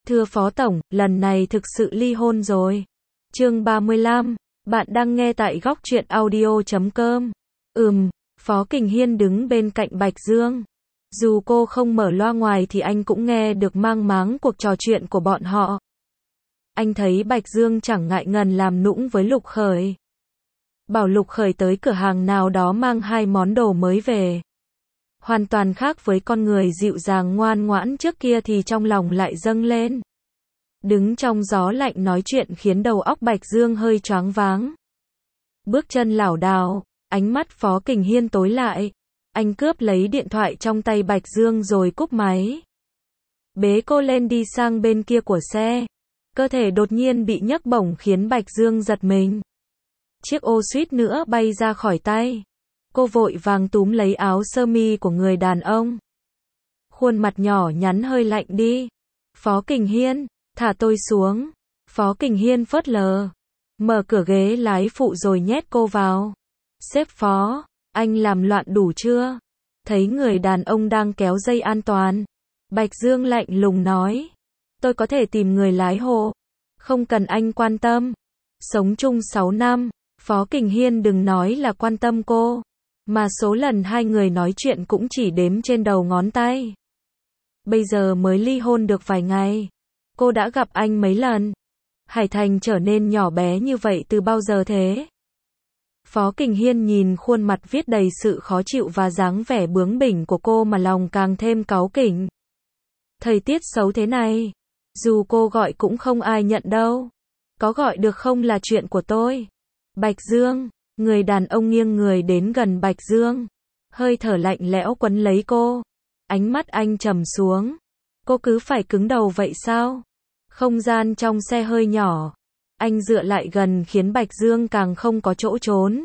Thưa Phó Tổng, lần này thực sự ly hôn rồi. Chương 35, bạn đang nghe tại góc truyện audio.com. Phó Kình Hiên đứng bên cạnh Bạch Dương. Dù cô không mở loa ngoài thì anh cũng nghe được mang máng cuộc trò chuyện của bọn họ. Anh thấy Bạch Dương chẳng ngại ngần làm nũng với Lục Khởi. Bảo Lục Khởi tới cửa hàng nào đó mang 2 món đồ mới về. Hoàn toàn khác với con người dịu dàng ngoan ngoãn trước kia thì trong lòng lại dâng lên. Đứng trong gió lạnh nói chuyện khiến đầu óc Bạch Dương hơi choáng váng. Bước chân lảo đảo, ánh mắt Phó Kình Hiên tối lại. Anh cướp lấy điện thoại trong tay Bạch Dương rồi cúp máy. Bế cô lên đi sang bên kia của xe. Cơ thể đột nhiên bị nhấc bổng khiến Bạch Dương giật mình. Chiếc ô suýt nữa bay ra khỏi tay. Cô vội vàng túm lấy áo sơ mi của người đàn ông. Khuôn mặt nhỏ nhắn hơi lạnh đi. Phó Kình Hiên, thả tôi xuống. Phó Kình Hiên phớt lờ. Mở cửa ghế lái phụ rồi nhét cô vào. Sếp Phó, anh làm loạn đủ chưa? Thấy người đàn ông đang kéo dây an toàn. Bạch Dương lạnh lùng nói. Tôi có thể tìm người lái hộ. Không cần anh quan tâm. Sống chung 6 năm, Phó Kình Hiên đừng nói là quan tâm cô. Mà số lần hai người nói chuyện cũng chỉ đếm trên đầu ngón tay. Bây giờ mới ly hôn được vài ngày. Cô đã gặp anh mấy lần? Hải Thành trở nên nhỏ bé như vậy từ bao giờ thế? Phó Kình Hiên nhìn khuôn mặt viết đầy sự khó chịu và dáng vẻ bướng bỉnh của cô mà lòng càng thêm cáu kỉnh. Thời tiết xấu thế này, dù cô gọi cũng không ai nhận đâu. Có gọi được không là chuyện của tôi. Bạch Dương, người đàn ông nghiêng người đến gần Bạch Dương. Hơi thở lạnh lẽo quấn lấy cô. Ánh mắt anh trầm xuống. Cô cứ phải cứng đầu vậy sao? Không gian trong xe hơi nhỏ. Anh dựa lại gần khiến Bạch Dương càng không có chỗ trốn.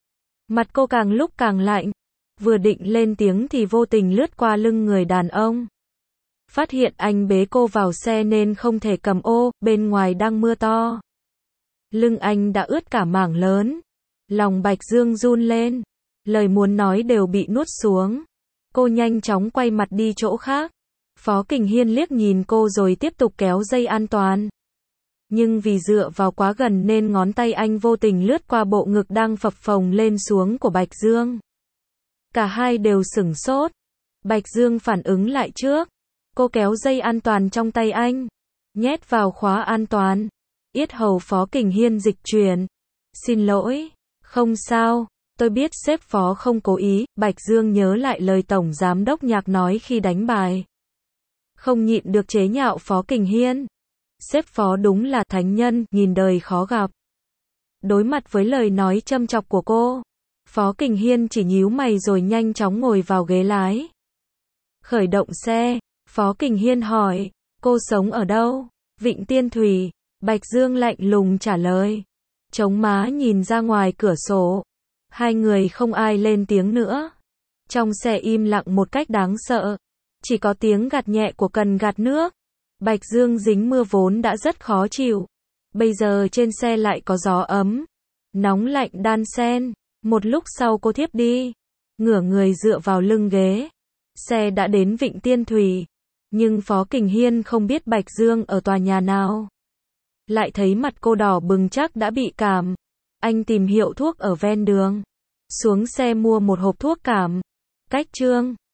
Mặt cô càng lúc càng lạnh. Vừa định lên tiếng thì vô tình lướt qua lưng người đàn ông. Phát hiện anh bế cô vào xe nên không thể cầm ô, bên ngoài đang mưa to. Lưng anh đã ướt cả mảng lớn. Lòng Bạch Dương run lên. Lời muốn nói đều bị nuốt xuống. Cô nhanh chóng quay mặt đi chỗ khác. Phó Kình Hiên liếc nhìn cô rồi tiếp tục kéo dây an toàn. Nhưng vì dựa vào quá gần nên ngón tay anh vô tình lướt qua bộ ngực đang phập phồng lên xuống của Bạch Dương. Cả hai đều sửng sốt. Bạch Dương phản ứng lại trước. Cô kéo dây an toàn trong tay anh. Nhét vào khóa an toàn. Yết hầu Phó Kình Hiên dịch chuyển. Xin lỗi. Không sao. Tôi biết sếp Phó không cố ý. Bạch Dương nhớ lại lời Tổng Giám đốc Nhạc nói khi đánh bài. Không nhịn được chế nhạo Phó Kình Hiên. Sếp Phó đúng là thánh nhân, nghìn đời khó gặp. Đối mặt với lời nói châm chọc của cô, Phó Kình Hiên chỉ nhíu mày rồi nhanh chóng ngồi vào ghế lái. Khởi động xe, Phó Kình Hiên hỏi, cô sống ở đâu? Vịnh Tiên Thủy. Bạch Dương lạnh lùng trả lời. Chống má nhìn ra ngoài cửa sổ. Hai người không ai lên tiếng nữa. Trong xe im lặng một cách đáng sợ. Chỉ có tiếng gạt nhẹ của cần gạt nước. Bạch Dương dính mưa vốn đã rất khó chịu. Bây giờ trên xe lại có gió ấm. Nóng lạnh đan xen. Một lúc sau cô thiếp đi. Ngửa người dựa vào lưng ghế. Xe đã đến Vịnh Tiên Thủy. Nhưng Phó Kình Hiên không biết Bạch Dương ở tòa nhà nào. Lại thấy mặt cô đỏ bừng chắc đã bị cảm. Anh tìm hiệu thuốc ở ven đường. Xuống xe mua một hộp thuốc cảm. Cách Trương.